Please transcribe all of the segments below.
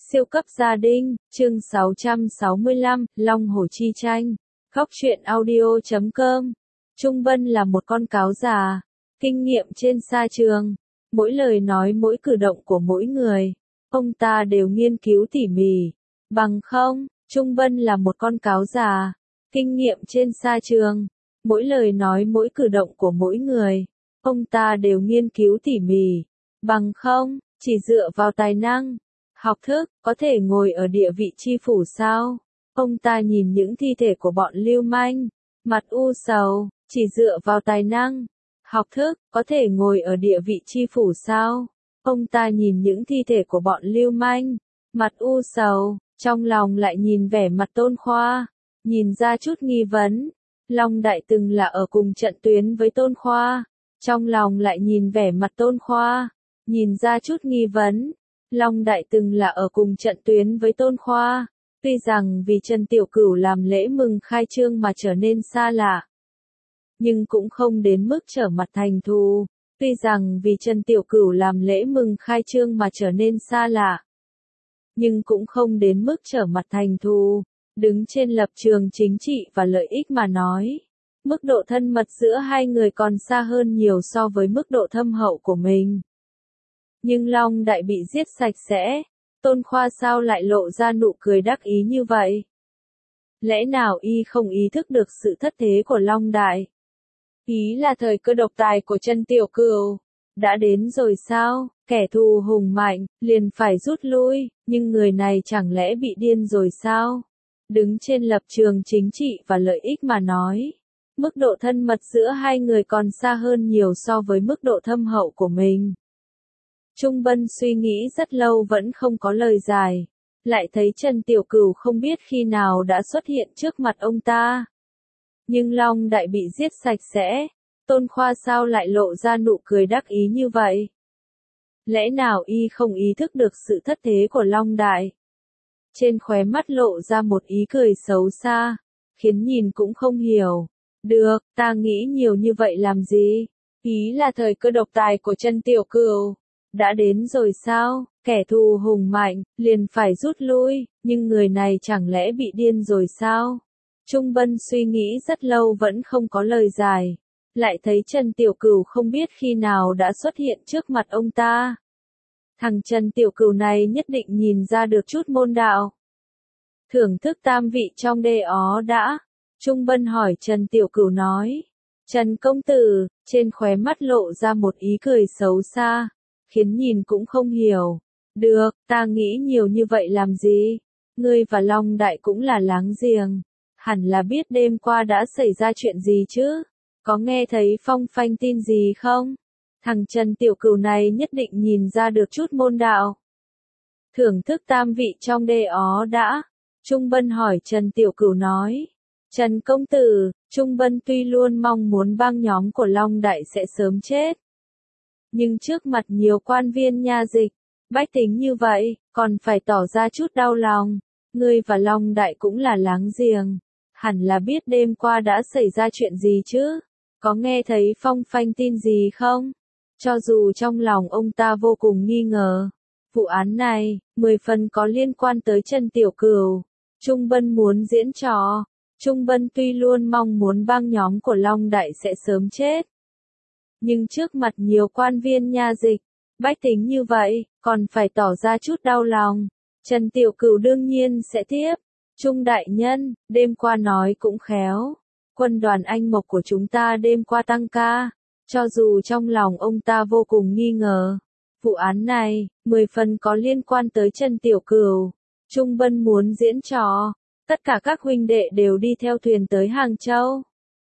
Siêu cấp gia đình, chương 665, Long Hổ chi tranh. Góc truyện audio.com. Trung Bân là một con cáo già, kinh nghiệm trên sa trường. Mỗi lời nói mỗi cử động của mỗi người, ông ta đều nghiên cứu tỉ mỉ. Bằng không, Trung Bân là một con cáo già, kinh nghiệm trên sa trường. Mỗi lời nói mỗi cử động của mỗi người, ông ta đều nghiên cứu tỉ mỉ. Bằng không, chỉ dựa vào tài năng, học thức, có thể ngồi ở địa vị chi phủ sao? Ông ta nhìn những thi thể của bọn lưu manh, mặt u sầu, chỉ dựa vào tài năng, học thức, có thể ngồi ở địa vị chi phủ sao? Ông ta nhìn những thi thể của bọn lưu manh, mặt u sầu, trong lòng lại nhìn vẻ mặt Tôn Khoa, nhìn ra chút nghi vấn. Long Đại từng là ở cùng trận tuyến với Tôn Khoa, trong lòng lại nhìn vẻ mặt Tôn Khoa, nhìn ra chút nghi vấn. Long Đại từng là ở cùng trận tuyến với Tôn Khoa, tuy rằng vì Trần Tiểu Cửu làm lễ mừng khai trương mà trở nên xa lạ, nhưng cũng không đến mức trở mặt thành thù. Tuy rằng vì Trần Tiểu Cửu làm lễ mừng khai trương mà trở nên xa lạ, nhưng cũng không đến mức trở mặt thành thù. Đứng trên lập trường chính trị và lợi ích mà nói, mức độ thân mật giữa hai người còn xa hơn nhiều so với mức độ thâm hậu của mình. Nhưng Long Đại bị giết sạch sẽ, Tôn Khoa sao lại lộ ra nụ cười đắc ý như vậy? Lẽ nào y không ý thức được sự thất thế của Long Đại? Ý là thời cơ độc tài của Trần Tiểu Cửu đã đến rồi sao? Kẻ thù hùng mạnh, liền phải rút lui, nhưng người này chẳng lẽ bị điên rồi sao? Đứng trên lập trường chính trị và lợi ích mà nói, mức độ thân mật giữa hai người còn xa hơn nhiều so với mức độ thâm hậu của mình. Trung Bân suy nghĩ rất lâu vẫn không có lời giải, lại thấy Trần Tiểu Cửu không biết khi nào đã xuất hiện trước mặt ông ta. Nhưng Long Đại bị giết sạch sẽ, Tôn Khoa sao lại lộ ra nụ cười đắc ý như vậy? Lẽ nào y không ý thức được sự thất thế của Long Đại? Trên khóe mắt lộ ra một ý cười xấu xa, khiến nhìn cũng không hiểu. Được, ta nghĩ nhiều như vậy làm gì? Ý là thời cơ độc tài của Trần Tiểu Cửu đã đến rồi sao? Kẻ thù hùng mạnh, liền phải rút lui, nhưng người này chẳng lẽ bị điên rồi sao? Trung Bân suy nghĩ rất lâu vẫn không có lời giải, lại thấy Trần Tiểu Cửu không biết khi nào đã xuất hiện trước mặt ông ta. Thằng Trần Tiểu Cửu này nhất định nhìn ra được chút môn đạo. Thưởng thức tam vị trong đê ó đã. Trung Bân hỏi Trần Tiểu Cửu nói. Trần công tử, trên khóe mắt lộ ra một ý cười xấu xa, khiến nhìn cũng không hiểu. Được, ta nghĩ nhiều như vậy làm gì? Ngươi và Long Đại cũng là láng giềng, hẳn là biết đêm qua đã xảy ra chuyện gì chứ? Có nghe thấy phong phanh tin gì không? Thằng Trần Tiểu Cửu này nhất định nhìn ra được chút môn đạo. Thưởng thức tam vị trong đê ó đã. Trung Bân hỏi Trần Tiểu Cửu nói. Trần công tử, Trung Bân tuy luôn mong muốn băng nhóm của Long Đại sẽ sớm chết, nhưng trước mặt nhiều quan viên nha dịch, bách tính như vậy, còn phải tỏ ra chút đau lòng. Ngươi và Long Đại cũng là láng giềng, hẳn là biết đêm qua đã xảy ra chuyện gì chứ? Có nghe thấy phong phanh tin gì không? Cho dù trong lòng ông ta vô cùng nghi ngờ, vụ án này, 10 phần có liên quan tới Trần Tiểu Cửu. Trung Bân muốn diễn trò. Trung Bân tuy luôn mong muốn băng nhóm của Long Đại sẽ sớm chết, nhưng trước mặt nhiều quan viên nha dịch, bách tính như vậy, còn phải tỏ ra chút đau lòng. Trần Tiểu Cửu đương nhiên sẽ tiếp. Trung đại nhân, đêm qua nói cũng khéo. Quân đoàn Anh Mộc của chúng ta đêm qua tăng ca. Cho dù trong lòng ông ta vô cùng nghi ngờ, vụ án này, 10 phần có liên quan tới Trần Tiểu Cửu. Trung Bân muốn diễn trò. Tất cả các huynh đệ đều đi theo thuyền tới Hàng Châu.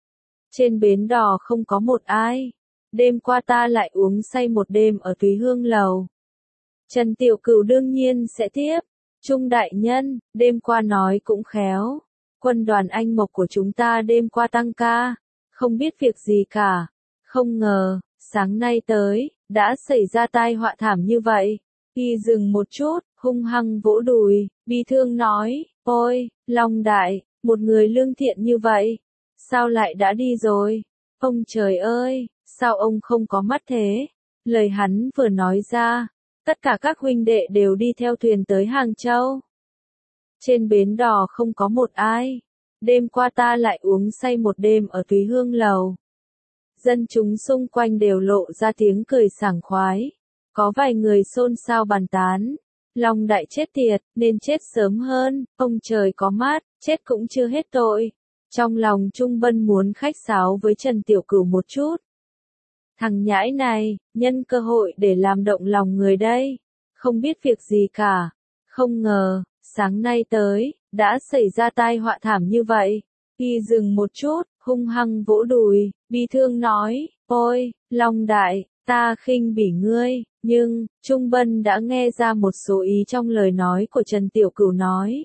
Trên bến đò không có một ai. Đêm qua ta lại uống say một đêm ở Thúy Hương Lầu. Trần Tiểu Cửu đương nhiên sẽ tiếp. Trung đại nhân, đêm qua nói cũng khéo. Quân đoàn Anh Mộc của chúng ta đêm qua tăng ca, không biết việc gì cả. Không ngờ, sáng nay tới, đã xảy ra tai họa thảm như vậy. Y dừng một chút, hung hăng vỗ đùi, bi thương nói, ôi, Long Đại, một người lương thiện như vậy, sao lại đã đi rồi? Ông trời ơi, sao ông không có mắt thế? Lời hắn vừa nói ra, Tất cả các huynh đệ đều đi theo thuyền tới Hàng Châu. Trên bến đò không có một ai. Đêm qua ta lại uống say một đêm ở Thúy Hương Lầu. Dân chúng xung quanh đều lộ ra tiếng cười sảng khoái. Có vài người xôn xao bàn tán. Long Đại chết tiệt, nên chết sớm hơn, ông trời có mát, chết cũng chưa hết tội. Trong lòng Trung Bân muốn khách sáo với Trần Tiểu Cửu một chút. Thằng nhãi này, nhân cơ hội để làm động lòng người đây. Không biết việc gì cả. Không ngờ, sáng nay tới, đã xảy ra tai họa thảm như vậy. Y dừng một chút, hung hăng vỗ đùi, bi thương nói, ôi, Long Đại, ta khinh bỉ ngươi, nhưng, Trung Bân đã nghe ra một số ý trong lời nói của Trần Tiểu Cửu nói.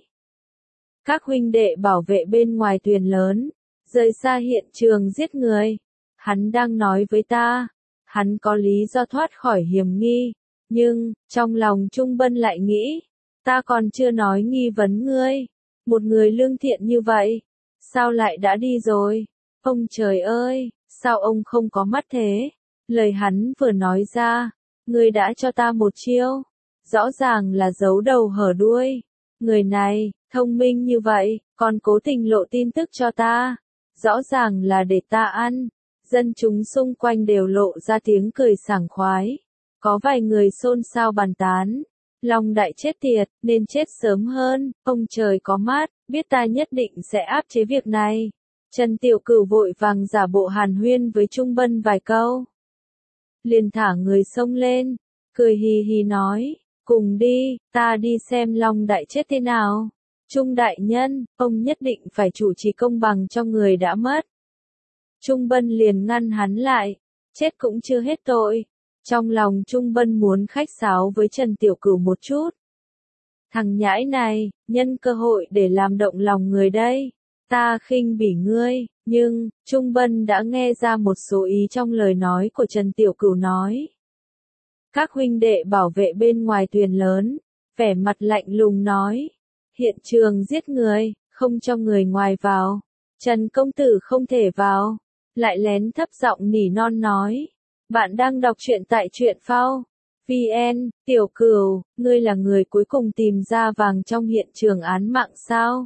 Các huynh đệ bảo vệ bên ngoài thuyền lớn, rời xa hiện trường giết người. Hắn đang nói với ta, hắn có lý do thoát khỏi hiểm nghi, nhưng, trong lòng Trung Bân lại nghĩ, ta còn chưa nói nghi vấn ngươi, một người lương thiện như vậy, sao lại đã đi rồi? Ông trời ơi, sao ông không có mắt thế? Lời hắn vừa nói ra, ngươi đã cho ta một chiêu, rõ ràng là giấu đầu hở đuôi. Người này, thông minh như vậy, còn cố tình lộ tin tức cho ta, rõ ràng là để ta ăn. Dân chúng xung quanh đều lộ ra tiếng cười sảng khoái. Có vài người xôn xao bàn tán. Long Đại chết tiệt, nên chết sớm hơn, ông trời có mát, biết ta nhất định sẽ áp chế việc này. Trần Tiểu Cửu vội vàng giả bộ hàn huyên với Trung Bân vài câu. Liền thả người xông lên, cười hì hì nói, cùng đi, ta đi xem Long Đại chết thế nào. Trung đại nhân, ông nhất định phải chủ trì công bằng cho người đã mất. Trung Bân liền ngăn hắn lại, chết cũng chưa hết tội. Trong lòng Trung Bân muốn khách sáo với Trần Tiểu Cửu một chút. Thằng nhãi này, nhân cơ hội để làm động lòng người đây. Ta khinh bỉ ngươi, nhưng, Trung Bân đã nghe ra một số ý trong lời nói của Trần Tiểu Cửu nói. Các huynh đệ bảo vệ bên ngoài thuyền lớn, vẻ mặt lạnh lùng nói. Hiện trường giết người, không cho người ngoài vào. Trần công tử không thể vào. Lại lén thấp giọng nỉ non nói. Bạn đang đọc truyện tại truyện phao. VN, Tiểu Cửu, ngươi là người cuối cùng tìm ra vàng trong hiện trường án mạng sao?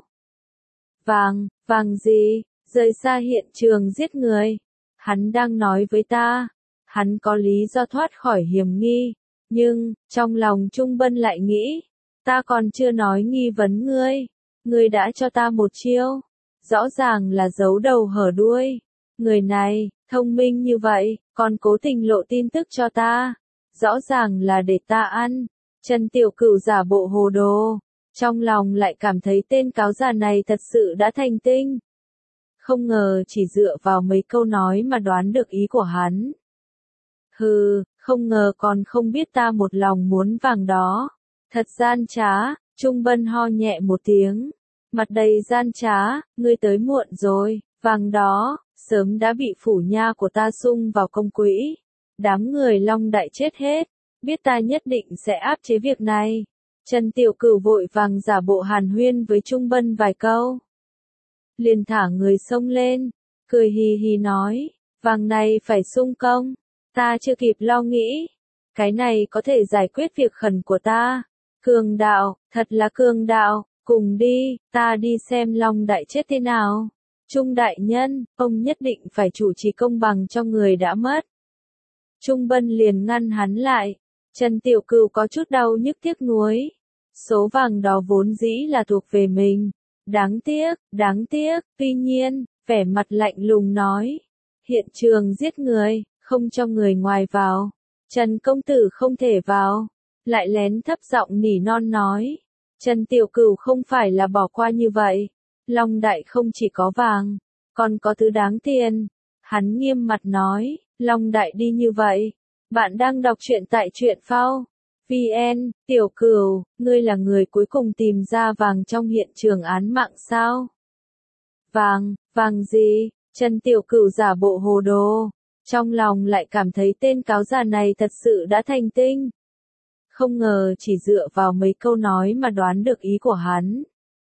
Vàng, vàng gì? Rời xa hiện trường giết người. Hắn đang nói với ta. Hắn có lý do thoát khỏi hiểm nghi. Nhưng, trong lòng Trung Bân lại nghĩ. Ta còn chưa nói nghi vấn ngươi. Ngươi đã cho ta một chiêu. Rõ ràng là giấu đầu hở đuôi. Người này, thông minh như vậy, còn cố tình lộ tin tức cho ta. Rõ ràng là để ta ăn. Trần Tiểu Cửu giả bộ hồ đồ. Trong lòng lại cảm thấy tên cáo già này thật sự đã thành tinh. Không ngờ chỉ dựa vào mấy câu nói mà đoán được ý của hắn. Hừ, không ngờ còn không biết ta một lòng muốn vàng đó. Thật gian trá, Trung Bân ho nhẹ một tiếng. Mặt đầy gian trá, ngươi tới muộn rồi, vàng đó, sớm đã bị phủ nha của ta sung vào công quỹ. Đám người Long Đại chết hết, biết ta nhất định sẽ áp chế việc này. Trần Tiểu Cửu vội vàng giả bộ hàn huyên với Trung Bân vài câu. Liền thả người xông lên, cười hì hì nói, vàng này phải sung công, ta chưa kịp lo nghĩ. Cái này có thể giải quyết việc khẩn của ta. Cường đạo, thật là cường đạo, cùng đi, ta đi xem Long Đại chết thế nào. Trung đại nhân, ông nhất định phải chủ trì công bằng cho người đã mất. Trung Bân liền ngăn hắn lại. Trần Tiểu Cửu có chút đau nhức tiếc nuối. Số vàng đó vốn dĩ là thuộc về mình. Đáng tiếc, tuy nhiên, vẻ mặt lạnh lùng nói. Hiện trường giết người, không cho người ngoài vào. Trần công tử không thể vào. Lại lén thấp giọng nỉ non nói. Trần Tiểu Cửu không phải là bỏ qua như vậy. Long Đại không chỉ có vàng, còn có thứ đáng tiền. Hắn nghiêm mặt nói, Long Đại đi như vậy. Bạn đang đọc truyện tại truyện phao. VN, Tiểu Cửu, ngươi là người cuối cùng tìm ra vàng trong hiện trường án mạng sao? Vàng, vàng gì? Trần Tiểu Cửu giả bộ hồ đồ. Trong lòng lại cảm thấy tên cáo già này thật sự đã thành tinh. Không ngờ chỉ dựa vào mấy câu nói mà đoán được ý của hắn.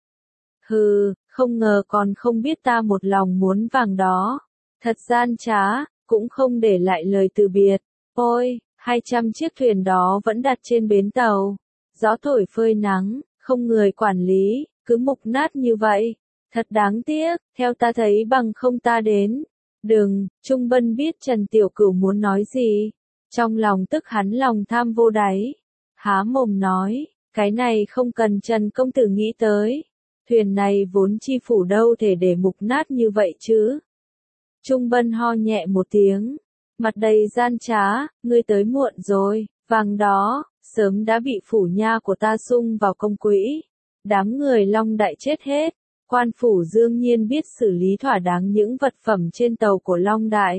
Hừ, không ngờ còn không biết ta một lòng muốn vàng đó. Thật gian trá, cũng không để lại lời từ biệt. Ôi, 200 chiếc thuyền đó vẫn đặt trên bến tàu. Gió thổi phơi nắng, không người quản lý, cứ mục nát như vậy. Thật đáng tiếc, theo ta thấy bằng không ta đến. Đừng, Trung Bân biết Trần Tiểu Cửu muốn nói gì. Trong lòng tức hắn lòng tham vô đáy. Há mồm nói, cái này không cần Trần công tử nghĩ tới. Thuyền này vốn chi phủ đâu thể để mục nát như vậy chứ. Trung Bân ho nhẹ một tiếng. Mặt đầy gian trá, ngươi tới muộn rồi, vàng đó, sớm đã bị phủ nha của ta sung vào công quỹ. Đám người Long Đại chết hết. Quan phủ đương nhiên biết xử lý thỏa đáng những vật phẩm trên tàu của Long Đại.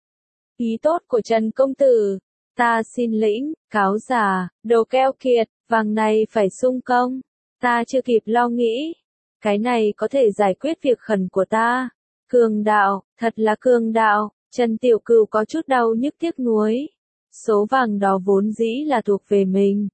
Ý tốt của Trần công tử, ta xin lĩnh, cáo già, đồ keo kiệt, vàng này phải sung công. Ta chưa kịp lo nghĩ. Cái này có thể giải quyết việc khẩn của ta. Cường đạo, thật là cường đạo. Trần Tiểu Cửu có chút đau nhức tiếc nuối. Số vàng đó vốn dĩ là thuộc về mình.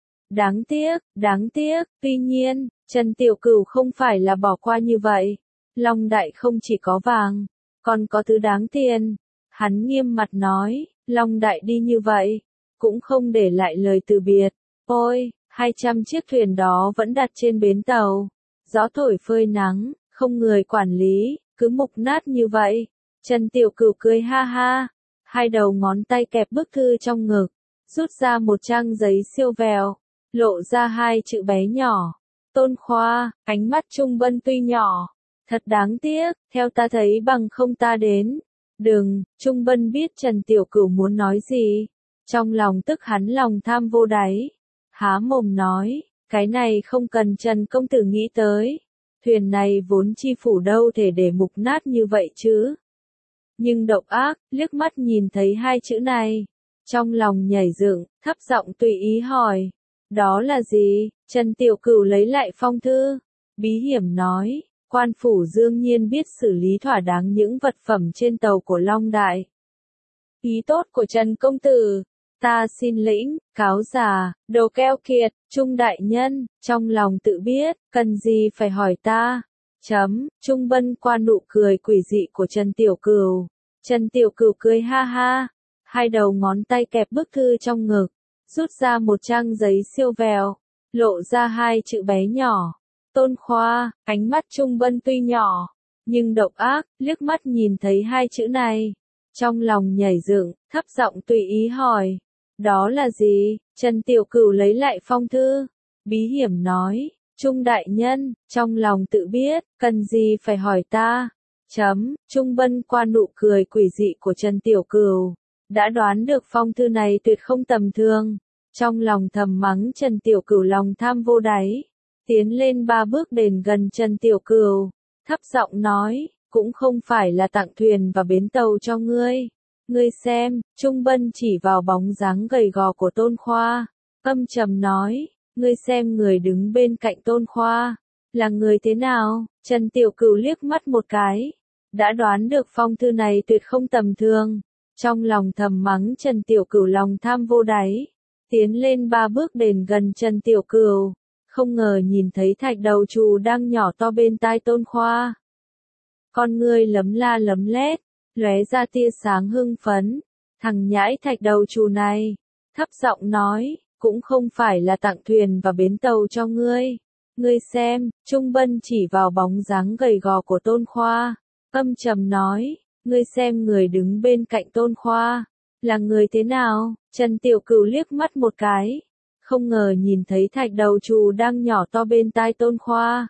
Đáng tiếc, tuy nhiên, Trần Tiểu Cửu không phải là bỏ qua như vậy. Long Đại không chỉ có vàng, còn có thứ đáng tiền. Hắn nghiêm mặt nói, Long Đại đi như vậy, cũng không để lại lời từ biệt. Ôi, 200 chiếc thuyền đó vẫn đặt trên bến tàu. Gió thổi phơi nắng, không người quản lý, cứ mục nát như vậy. Trần Tiểu Cửu cười ha ha, hai đầu ngón tay kẹp bức thư trong ngực, rút ra một trang giấy siêu vẹo, lộ ra hai chữ bé nhỏ. Tôn Khoa, ánh mắt Trung Bân tuy nhỏ, thật đáng tiếc, theo ta thấy bằng không ta đến. Đừng, Trung Bân biết Trần Tiểu Cửu muốn nói gì. Trong lòng tức hắn lòng tham vô đáy. Há mồm nói, cái này không cần Trần công tử nghĩ tới. Thuyền này vốn chi phủ đâu thể để mục nát như vậy chứ. Nhưng độc ác, liếc mắt nhìn thấy hai chữ này. Trong lòng nhảy dựng, thấp giọng tùy ý hỏi. Đó là gì? Trần Tiểu Cửu lấy lại phong thư. Bí hiểm nói, quan phủ đương nhiên biết xử lý thỏa đáng những vật phẩm trên tàu của Long Đại. Ý tốt của Trần công tử, ta xin lĩnh, cáo già, đồ keo kiệt, Trung đại nhân, trong lòng tự biết, cần gì phải hỏi ta. Trung Bân qua nụ cười quỷ dị của Trần Tiểu Cửu. Trần Tiểu Cửu cười ha ha, hai đầu ngón tay kẹp bức thư trong ngực, rút ra một trang giấy siêu vẹo, lộ ra hai chữ bé nhỏ. Tôn Khoa, ánh mắt Trung Bân tuy nhỏ, nhưng độc ác, liếc mắt nhìn thấy hai chữ này. Trong lòng nhảy dựng, thấp giọng tùy ý hỏi. Đó là gì? Trần Tiểu Cửu lấy lại phong thư. Bí hiểm nói, Trung đại nhân, trong lòng tự biết, cần gì phải hỏi ta. Trung Bân qua nụ cười quỷ dị của Trần Tiểu Cửu, đã đoán được phong thư này tuyệt không tầm thường. Trong lòng thầm mắng Trần Tiểu Cửu lòng tham vô đáy, tiến lên 3 bước đến gần Trần Tiểu Cửu, thấp giọng nói, cũng không phải là tặng thuyền và bến tàu cho ngươi. Ngươi xem, Trung Bân chỉ vào bóng dáng gầy gò của Tôn Khoa, âm trầm nói, ngươi xem người đứng bên cạnh Tôn Khoa, là người thế nào? Trần Tiểu Cửu liếc mắt một cái, đã đoán được phong thư này tuyệt không tầm thường. Trong lòng thầm mắng Trần Tiểu Cửu lòng tham vô đáy, tiến lên 3 bước đến gần Trần Tiểu Cửu, không ngờ nhìn thấy thạch đầu trù đang nhỏ to bên tai Tôn Khoa. Con ngươi lấm la lấm lét, lóe ra tia sáng hưng phấn. Thằng nhãi thạch đầu trù này, thấp giọng nói, cũng không phải là tặng thuyền và bến tàu cho ngươi. Ngươi xem, Trung Bân chỉ vào bóng dáng gầy gò của Tôn Khoa, âm trầm nói, ngươi xem người đứng bên cạnh Tôn Khoa, là người thế nào? Trần Tiểu Cửu liếc mắt một cái, không ngờ nhìn thấy thạch đầu trù đang nhỏ to bên tai Tôn Khoa.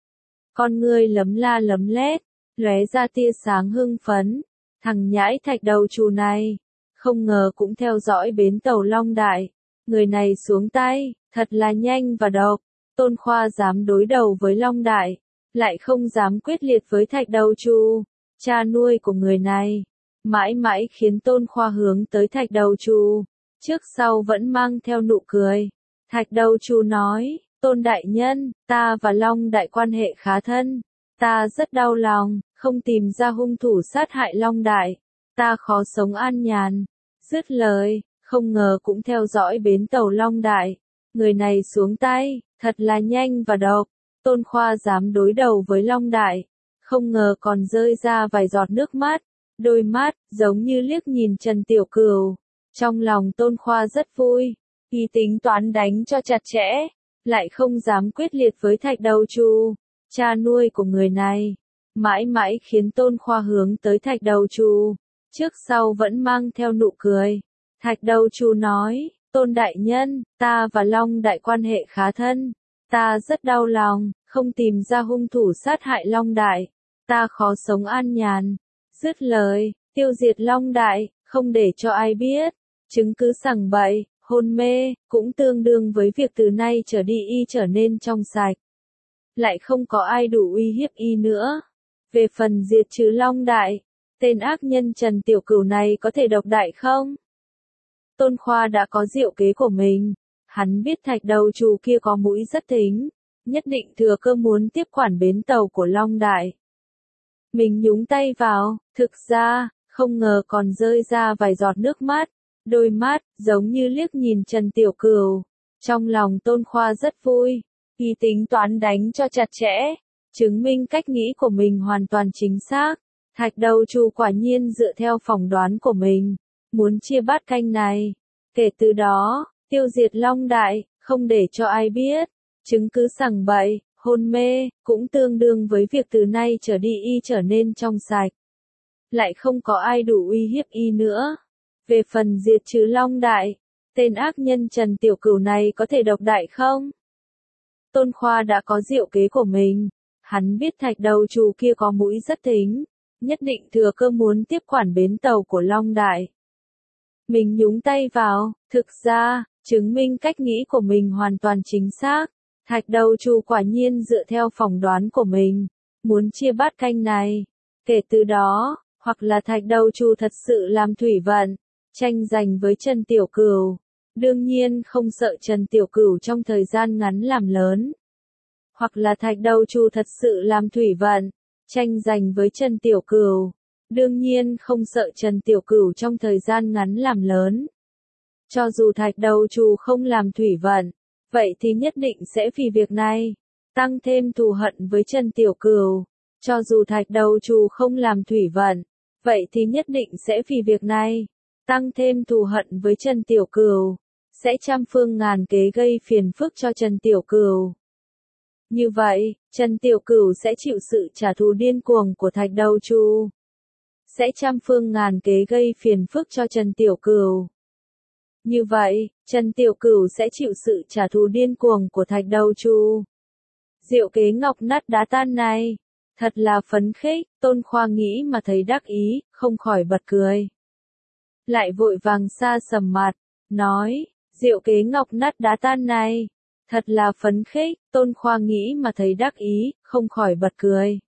Con ngươi lấm la lấm lét, lóe ra tia sáng hưng phấn. Thằng nhãi thạch đầu trù này, không ngờ cũng theo dõi bến tàu Long Đại. Người này xuống tay, thật là nhanh và độc. Tôn Khoa dám đối đầu với Long Đại, lại không dám quyết liệt với thạch đầu trù, cha nuôi của người này. Mãi mãi khiến Tôn Khoa hướng tới thạch đầu trù, trước sau vẫn mang theo nụ cười. Thạch đầu trù nói, Tôn đại nhân, ta và Long Đại quan hệ khá thân. Ta rất đau lòng, không tìm ra hung thủ sát hại Long Đại. Ta khó sống an nhàn. Dứt lời, không ngờ cũng theo dõi bến tàu Long Đại. Người này xuống tay, thật là nhanh và độc. Tôn Khoa dám đối đầu với Long Đại, không ngờ còn rơi ra vài giọt nước mắt. Đôi mắt, giống như liếc nhìn Trần Tiểu Cửu. Trong lòng Tôn Khoa rất vui, y tính toán đánh cho chặt chẽ, lại không dám quyết liệt với Thạch Đầu Trù, cha nuôi của người này. Mãi mãi khiến Tôn Khoa hướng tới Thạch Đầu Trù, trước sau vẫn mang theo nụ cười. Thạch Đầu Trù nói, Tôn đại nhân, ta và Long đại quan hệ khá thân, ta rất đau lòng, không tìm ra hung thủ sát hại Long đại, ta khó sống an nhàn. Dứt lời, tiêu diệt Long đại, không để cho ai biết, chứng cứ sằng bậy, hôn mê, cũng tương đương với việc từ nay trở đi y trở nên trong sạch. Lại không có ai đủ uy hiếp y nữa. Về phần diệt trừ Long đại, tên ác nhân Trần Tiểu Cửu này có thể độc đại không? Tôn Khoa đã có diệu kế của mình, hắn biết Thạch Đầu Trù kia có mũi rất thính, nhất định thừa cơ muốn tiếp quản bến tàu của Long đại. Mình nhúng tay vào, thực ra, không ngờ còn rơi ra vài giọt nước mắt, đôi mắt, giống như liếc nhìn Trần Tiểu Cửu. Trong lòng Tôn Khoa rất vui, y tính toán đánh cho chặt chẽ, chứng minh cách nghĩ của mình hoàn toàn chính xác. Thạch Đầu Trù quả nhiên dựa theo phỏng đoán của mình, muốn chia bát canh này. Kể từ đó, tiêu diệt Long đại, không để cho ai biết, chứng cứ sằng bậy, hôn mê, cũng tương đương với việc từ nay trở đi y trở nên trong sạch. Lại không có ai đủ uy hiếp y nữa. Về phần diệt trừ Long đại, tên ác nhân Trần Tiểu Cửu này có thể độc đại không? Tôn Khoa đã có diệu kế của mình, hắn biết Thạch Đầu Trù kia có mũi rất thính, nhất định thừa cơ muốn tiếp quản bến tàu của Long đại. Mình nhúng tay vào, thực ra, chứng minh cách nghĩ của mình hoàn toàn chính xác. Thạch Đầu Trù quả nhiên dựa theo phỏng đoán của mình, muốn chia bát canh này. Kể từ đó, hoặc là Thạch Đầu Trù thật sự làm thủy vận, tranh giành với Trần Tiểu Cửu. Đương nhiên không sợ Trần Tiểu Cửu trong thời gian ngắn làm lớn. Hoặc là Thạch Đầu Trù thật sự làm thủy vận, tranh giành với Trần Tiểu Cửu. Đương nhiên không sợ Trần Tiểu Cửu trong thời gian ngắn làm lớn. Cho dù Thạch Đầu Trù không làm thủy vận, vậy thì nhất định sẽ vì việc này tăng thêm thù hận với Trần Tiểu Cửu. Cho dù Thạch Đầu Trù không làm thủy vận, vậy thì nhất định sẽ vì việc này tăng thêm thù hận với Trần Tiểu Cửu, sẽ trăm phương ngàn kế gây phiền phức cho Trần Tiểu Cửu. Như vậy, Trần Tiểu Cửu sẽ chịu sự trả thù điên cuồng của Thạch Đầu Trù. Sẽ trăm phương ngàn kế gây phiền phức cho Trần Tiểu Cửu. Như vậy, Trần Tiểu Cửu sẽ chịu sự trả thù điên cuồng của Thạch Đầu Trù. Diệu kế ngọc nát đá tan này, thật là phấn khích, Tôn Khoa nghĩ mà thấy đắc ý, không khỏi bật cười. Lại vội vàng xa sầm mặt, nói, diệu kế ngọc nát đá tan này, thật là phấn khích, Tôn Khoa nghĩ mà thấy đắc ý, không khỏi bật cười.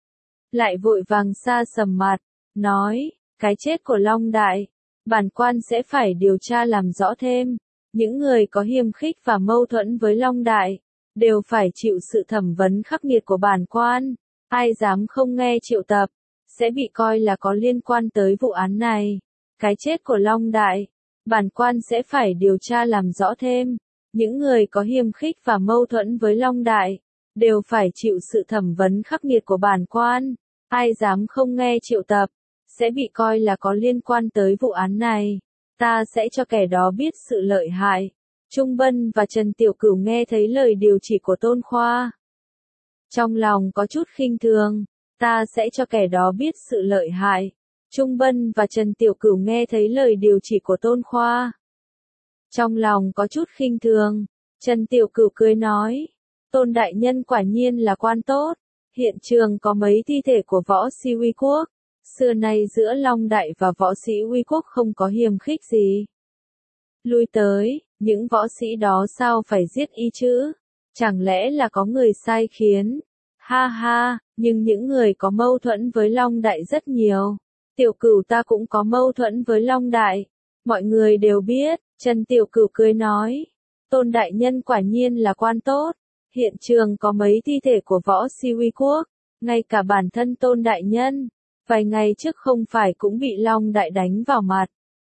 Lại vội vàng xa sầm mặt, nói, cái chết của Long đại, bản quan sẽ phải điều tra làm rõ thêm, những người có hiềm khích và mâu thuẫn với Long đại, đều phải chịu sự thẩm vấn khắc nghiệt của bản quan, ai dám không nghe triệu tập, sẽ bị coi là có liên quan tới vụ án này. Cái chết của Long đại, bản quan sẽ phải điều tra làm rõ thêm, những người có hiềm khích và mâu thuẫn với Long đại, đều phải chịu sự thẩm vấn khắc nghiệt của bản quan, ai dám không nghe triệu tập, sẽ bị coi là có liên quan tới vụ án này. Ta sẽ cho kẻ đó biết sự lợi hại. Trung Bân và Trần Tiểu Cửu nghe thấy lời điều chỉ của Tôn Khoa, trong lòng có chút khinh thường. Ta sẽ cho kẻ đó biết sự lợi hại. Trung Bân và Trần Tiểu Cửu nghe thấy lời điều chỉ của Tôn Khoa, trong lòng có chút khinh thường. Trần Tiểu Cửu cười nói, Tôn đại nhân quả nhiên là quan tốt. Hiện trường có mấy thi thể của võ sĩ Uy Quốc. Xưa nay giữa Long đại và võ sĩ Uy Quốc không có hiềm khích gì. Lui tới, những võ sĩ đó sao phải giết y chứ? Chẳng lẽ là có người sai khiến? Ha ha, nhưng những người có mâu thuẫn với Long đại rất nhiều. Tiểu Cửu ta cũng có mâu thuẫn với Long đại. Mọi người đều biết. Trần Tiểu Cửu cười nói, Tôn đại nhân quả nhiên là quan tốt. Hiện trường có mấy thi thể của võ sĩ Uy Quốc, ngay cả bản thân Tôn đại nhân, vài ngày trước không phải cũng bị Long đại đánh vào mặt,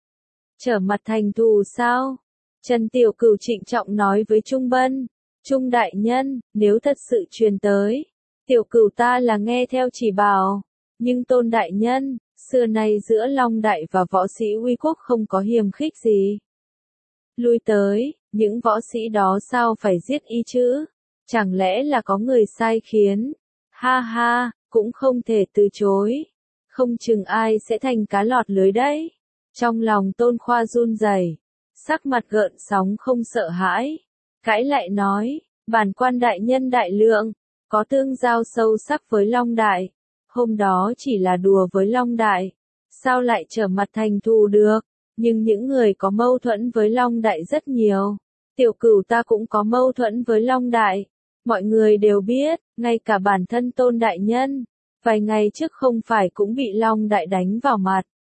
trở mặt thành thù sao? Trần Tiểu Cửu trịnh trọng nói với Trung Bân, Trung đại nhân, nếu thật sự truyền tới, Tiểu Cửu ta là nghe theo chỉ bảo, nhưng Tôn đại nhân, Xưa nay giữa Long Đại và võ sĩ uy quốc không có hiềm khích gì. Lui tới, những võ sĩ đó sao phải giết y chứ? Chẳng lẽ là có người sai khiến? Ha ha, cũng không thể từ chối. Không chừng ai sẽ thành cá lọt lưới đấy. Trong lòng Tôn Khoa run rẩy, sắc mặt gợn sóng không sợ hãi. Cãi lại nói, bản quan đại nhân đại lượng, có tương giao sâu sắc với Long Đại. Hôm đó chỉ là đùa với Long Đại. Sao lại trở mặt thành thù được? Nhưng những người có mâu thuẫn với Long Đại rất nhiều. Tiểu Cửu ta cũng có mâu thuẫn với Long Đại. Mọi người đều biết, ngay cả bản thân Tôn đại nhân, vài ngày trước không phải cũng bị Long Đại đánh vào mặt.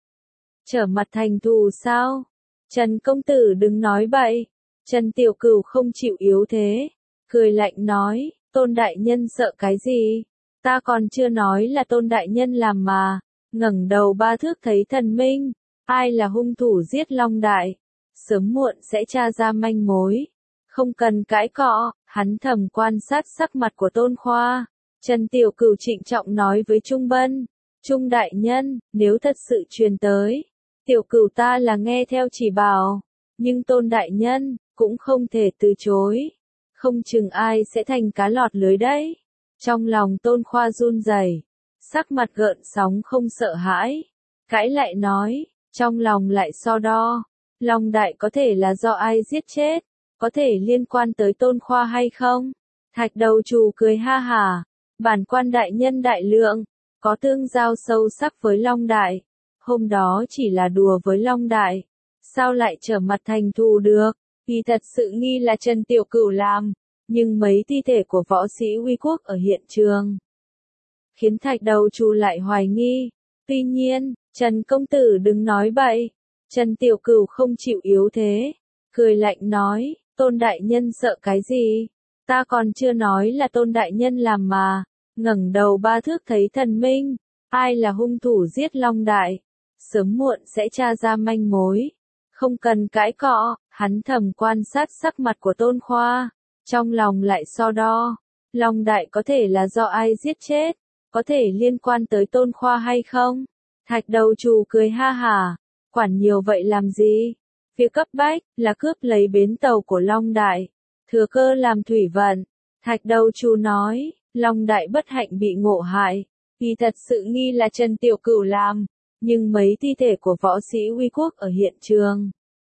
Trở mặt thành thù sao? Trần công tử đừng nói bậy. Trần Tiểu Cửu không chịu yếu thế, cười lạnh nói, Tôn đại nhân sợ cái gì? Ta còn chưa nói là Tôn đại nhân làm mà. Ngẩng đầu ba thước thấy thần minh, ai là hung thủ giết Long Đại? Sớm muộn sẽ tra ra manh mối. Không cần cãi cọ, hắn thầm quan sát sắc mặt của Tôn Khoa. Trần Tiểu Cửu trịnh trọng nói với Trung Bân, Trung đại nhân, nếu thật sự truyền tới, Tiểu Cửu ta là nghe theo chỉ bảo, nhưng Tôn đại nhân, cũng không thể từ chối. Không chừng ai sẽ thành cá lọt lưới đấy. Trong lòng Tôn Khoa run rẩy, sắc mặt gợn sóng không sợ hãi. Cãi lại nói, trong lòng lại so đo, Long Đại có thể là do ai giết chết, có thể liên quan tới Tôn Khoa hay không? Thạch đầu trù cười ha hả, bản quan đại nhân đại lượng, có tương giao sâu sắc với Long Đại. Hôm đó chỉ là đùa với Long Đại, sao lại trở mặt thành thù được? Vì thật sự nghi là Trần Tiểu Cửu làm, nhưng mấy thi thể của võ sĩ uy quốc ở hiện trường khiến thạch đầu trù lại hoài nghi. Tuy nhiên, Trần công tử đừng nói bậy. Trần Tiểu Cửu không chịu yếu thế, cười lạnh nói, Tôn đại nhân sợ cái gì? Ta còn chưa nói là Tôn đại nhân làm mà. Ngẩng đầu ba thước thấy thần minh, ai là hung thủ giết Long Đại? Sớm muộn sẽ tra ra manh mối. Không cần cãi cọ, hắn thầm quan sát sắc mặt của Tôn Khoa, trong lòng lại so đo. Long Đại có thể là do ai giết chết, có thể liên quan tới Tôn Khoa hay không? Thạch đầu trù cười ha hả, quản nhiều vậy làm gì? Việc cấp bách là cướp lấy bến tàu của Long Đại, thừa cơ làm thủy vận. Thạch đầu trù nói, Long Đại bất hạnh bị ngộ hại, vì thật sự nghi là Trần Tiểu Cửu làm, nhưng mấy thi thể của võ sĩ uy quốc ở hiện trường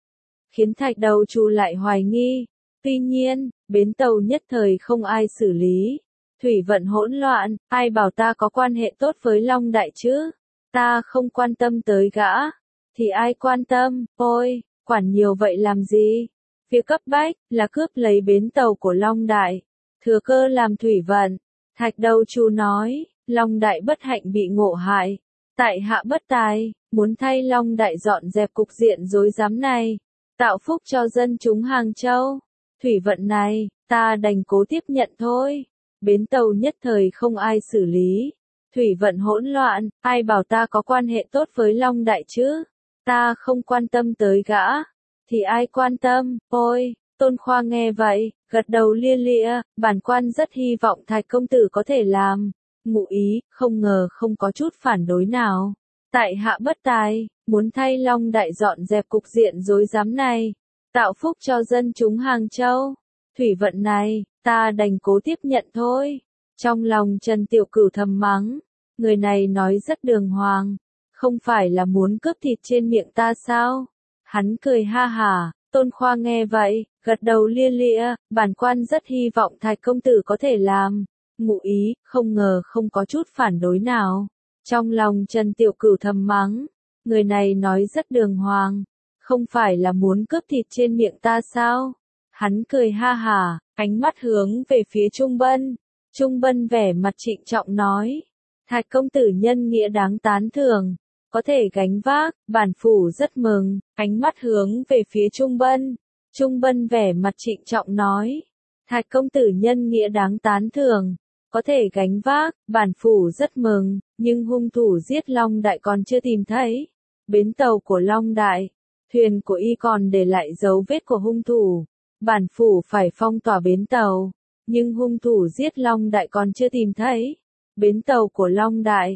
khiến thạch đầu trù lại hoài nghi. Tuy nhiên, bến tàu nhất thời không ai xử lý. Thủy vận hỗn loạn, ai bảo ta có quan hệ tốt với Long Đại chứ? Ta không quan tâm tới gã, thì ai quan tâm? Ôi, quản nhiều vậy làm gì? Việc cấp bách là cướp lấy bến tàu của Long Đại, thừa cơ làm thủy vận. Thạch đầu trù nói, Long Đại bất hạnh bị ngộ hại, tại hạ bất tài, muốn thay Long Đại dọn dẹp cục diện rối rắm này, tạo phúc cho dân chúng Hàng Châu. Thủy vận này, ta đành cố tiếp nhận thôi. Bến tàu nhất thời không ai xử lý. Thủy vận hỗn loạn, ai bảo ta có quan hệ tốt với Long Đại chứ? Ta không quan tâm tới gã, thì ai quan tâm? Ôi, Tôn Khoa nghe vậy, gật đầu lia lịa, bản quan rất hy vọng Thạch công tử có thể làm. Ngụ ý, không ngờ không có chút phản đối nào. Tại hạ bất tài, muốn thay Long Đại dọn dẹp cục diện rối rắm này, tạo phúc cho dân chúng Hàng Châu. Thủy vận này, ta đành cố tiếp nhận thôi. Trong lòng Trần Tiểu Cửu thầm mắng, người này nói rất đường hoàng, không phải là muốn cướp thịt trên miệng ta sao? Hắn cười ha hả, Tôn Khoa nghe vậy, gật đầu lia lịa, bản quan rất hy vọng Thạch công tử có thể làm. Ngụ ý, không ngờ không có chút phản đối nào. Trong lòng Trần Tiểu Cửu thầm mắng, người này nói rất đường hoàng, không phải là muốn cướp thịt trên miệng ta sao? Hắn cười ha hả, ánh mắt hướng về phía Trung Bân. Trung Bân vẻ mặt trịnh trọng nói, Thạch công tử nhân nghĩa đáng tán thưởng, có thể gánh vác, bản phủ rất mừng. Ánh mắt hướng về phía Trung Bân. Trung Bân vẻ mặt trịnh trọng nói, Thạch công tử nhân nghĩa đáng tán thưởng, có thể gánh vác, bản phủ rất mừng, nhưng hung thủ giết Long Đại còn chưa tìm thấy. Bến tàu của Long Đại, thuyền của y còn để lại dấu vết của hung thủ. Bản phủ phải phong tỏa bến tàu, nhưng hung thủ giết Long Đại còn chưa tìm thấy. Bến tàu của Long Đại,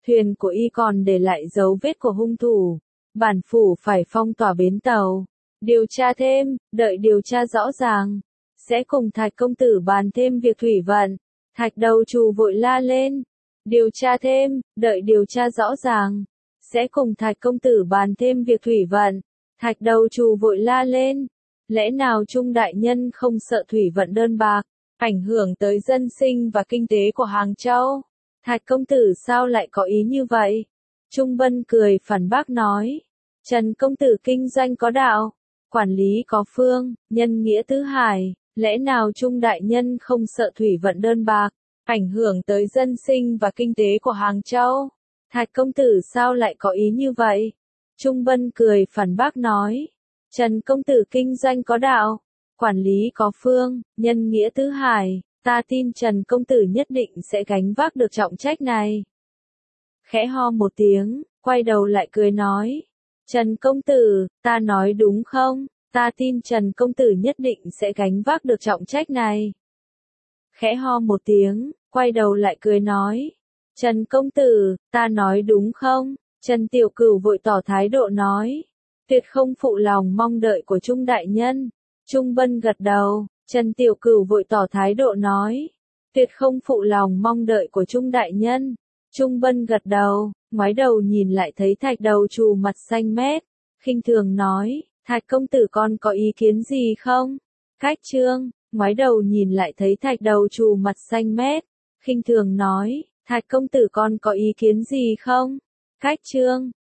Thuyền của y còn để lại dấu vết của hung thủ. Bản phủ phải phong tỏa bến tàu. Điều tra thêm, đợi điều tra rõ ràng. Sẽ cùng Thạch công tử bàn thêm việc thủy vận. Thạch đầu trù vội la lên. Điều tra thêm, đợi điều tra rõ ràng. Sẽ cùng Thạch công tử bàn thêm việc thủy vận. Thạch đầu trù vội la lên. Lẽ nào Trung đại nhân không sợ thủy vận đơn bạc, ảnh hưởng tới dân sinh và kinh tế của Hàng Châu? Thạch công tử sao lại có ý như vậy? Trung Bân cười phản bác nói. Trần công tử kinh doanh có đạo, quản lý có phương, nhân nghĩa tứ hải. Lẽ nào Trung đại nhân không sợ thủy vận đơn bạc, ảnh hưởng tới dân sinh và kinh tế của Hàng Châu? Thạch công tử sao lại có ý như vậy? Trung Bân cười phản bác nói. Trần công tử kinh doanh có đạo, quản lý có phương, nhân nghĩa tứ hải. Ta tin Trần công tử nhất định sẽ gánh vác được trọng trách này. Khẽ ho một tiếng, quay đầu lại cười nói. Trần công tử, ta nói đúng không? Ta tin Trần công tử nhất định sẽ gánh vác được trọng trách này. Khẽ ho một tiếng, quay đầu lại cười nói. Trần công tử, ta nói đúng không? Trần Tiểu Cửu vội tỏ thái độ nói. Tuyệt không phụ lòng mong đợi của Trung đại nhân. Trung Bân gật đầu. Trần Tiểu Cửu vội tỏ thái độ nói. Tuyệt không phụ lòng mong đợi của Trung đại nhân. Trung Bân gật đầu, ngoái đầu nhìn lại thấy Thạch đầu trù mặt xanh mét. Khinh thường nói, Thạch công tử con có ý kiến gì không? Cách Trương, ngoái đầu nhìn lại thấy Thạch đầu trù mặt xanh mét. Khinh thường nói, Thạch công tử con có ý kiến gì không? Cách Trương.